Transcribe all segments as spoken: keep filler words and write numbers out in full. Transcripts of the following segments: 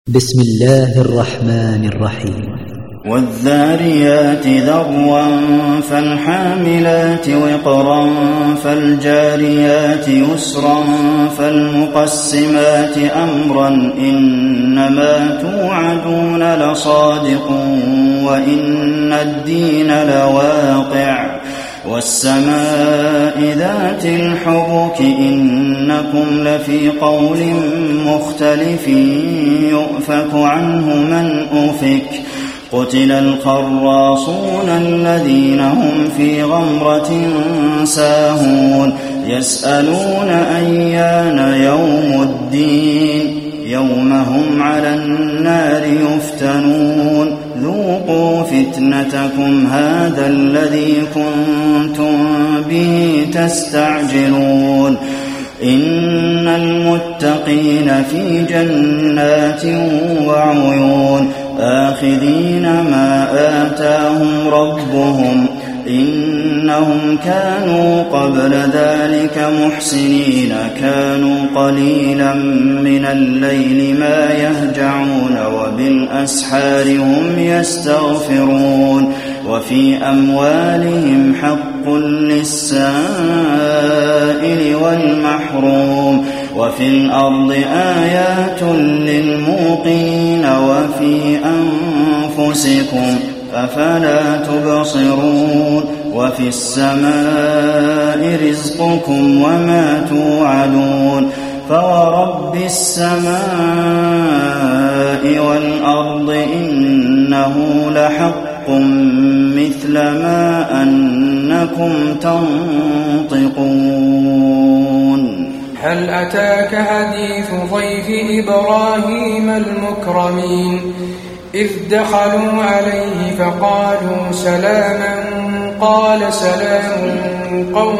بسم الله الرحمن الرحيم والذاريات ذروا فالحاملات وقرا فالجاريات يسرا فالمقسمات أمرا إنما توعدون لصادق وإن الدين لواقع والسماء ذات الحبك إنكم لفي قول مختلف يؤفك عنه من أفك قتل الخراصون الذين هم في غمرة ساهون يسألون أيان يوم الدين يوم هم على النار يفتنون ذوقوا فتنتكم هذا الذي كنتم به تستعجلون إن المتقين في جنات وعيون آخذين ما آتاهم ربهم إنهم كانوا قبل ذلك محسنين كانوا قليلا من الليل ما يهجعون وبالأسحار هم يستغفرون وفي أموالهم حق للسائل والمحروم وفي الأرض آيات للموقنين وفي أنفسكم أفلا تبصرون وفي السماء رزقكم وما توعدون فورب السماء والأرض إنه لحق مثل ما أنكم تنطقون هل أتاك حديث ضيف إبراهيم المكرمين إذ دخلوا عليه فقالوا سلاما قال سلام قوم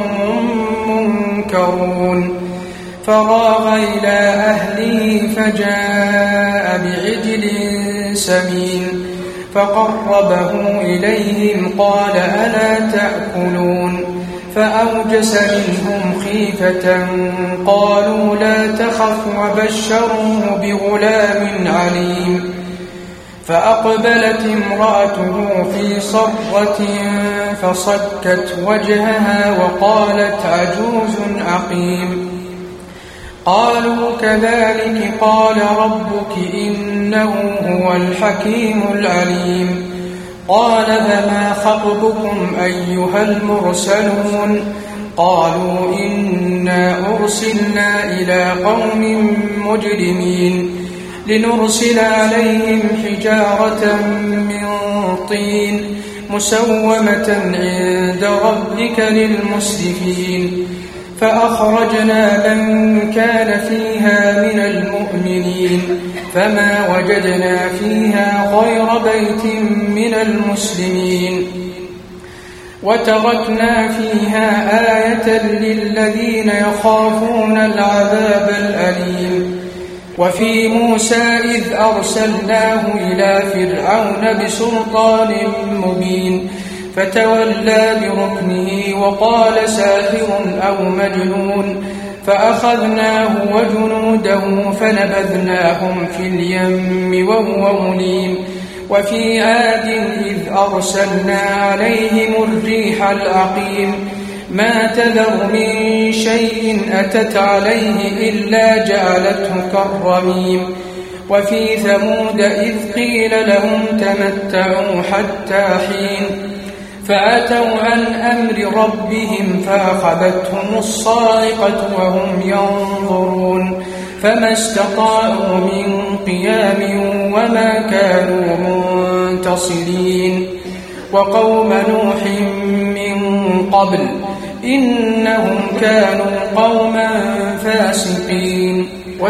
منكرون فراغ إلى أهله فجاء بعجل سمين فقربه إليهم قال ألا تأكلون فأوجس منهم خيفة قالوا لا تخف وبشروه بغلام عليم فأقبلت امرأته في صرة فصكت وجهها وقالت عجوز عقيم قالوا كذلك قال ربك إنه هو الحكيم العليم قال فما خطبكم أيها المرسلون قالوا إنا أرسلنا إلى قوم مجرمين لنرسل عليهم حجارة من طين مسومة عند ربك للمسرفين فأخرجنا من كان فيها من المؤمنين فما وجدنا فيها غير بيت من المسلمين وتركنا فيها آية للذين يخافون العذاب الأليم وفي موسى إذ أرسلناه إلى فرعون بسلطان مبين فتولى بركنه وقال ساحر أو مجنون فأخذناه وجنوده فنبذناهم في اليم وهو مليم وفي عاد إذ أرسلنا عليهم الريح العقيم ما تذر من شيء أتت عليه إلا جعلته كالرميم وفي ثمود إذ قيل لهم تمتعوا حتى حين فأتوا عن أمر ربهم فأخذتهم الصاعقة وهم ينظرون فما استطاعوا من قيام وما كانوا منتصرين وقوم نوح من قبل إنهم كانوا قوما فاسقين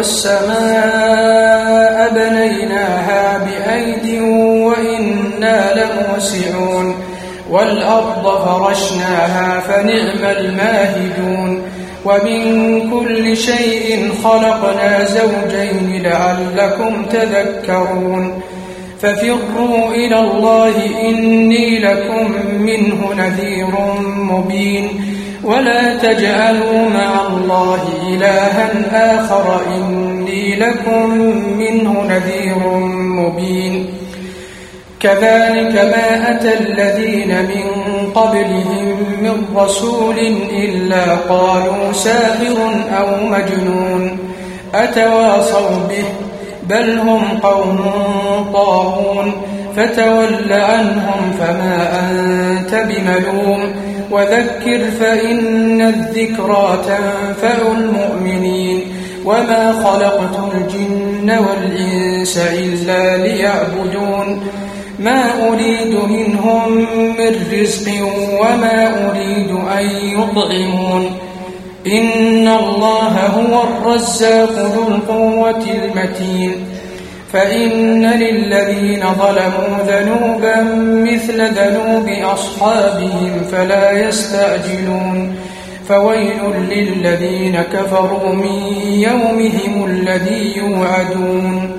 والسماء بنيناها بأيد وإنا لموسعون والأرض فرشناها فنعم الماهدون ومن كل شيء خلقنا زوجين لعلكم تذكرون ففروا إلى الله إني لكم منه نذير مبين ولا تجعلوا مع الله إلها آخر إني لكم منه نذير مبين كذلك ما أتى الذين من قبلهم من رسول إلا قالوا ساحر أو مجنون أتواصوا به بل هم قوم طاغون فتول عنهم فما أنت بملوم وذكر فإن الذكرى تنفع المؤمنين وما خلقت الجن والإنس إلا ليعبدون ما أريد منهم من رزق وما أريد أن يطعمون إن الله هو الرزاق ذو القوة المتين فإن للذين ظلموا ذنوبا مثل ذنوب أصحابهم فلا يستعجلون فويل للذين كفروا من يومهم الذي يوعدون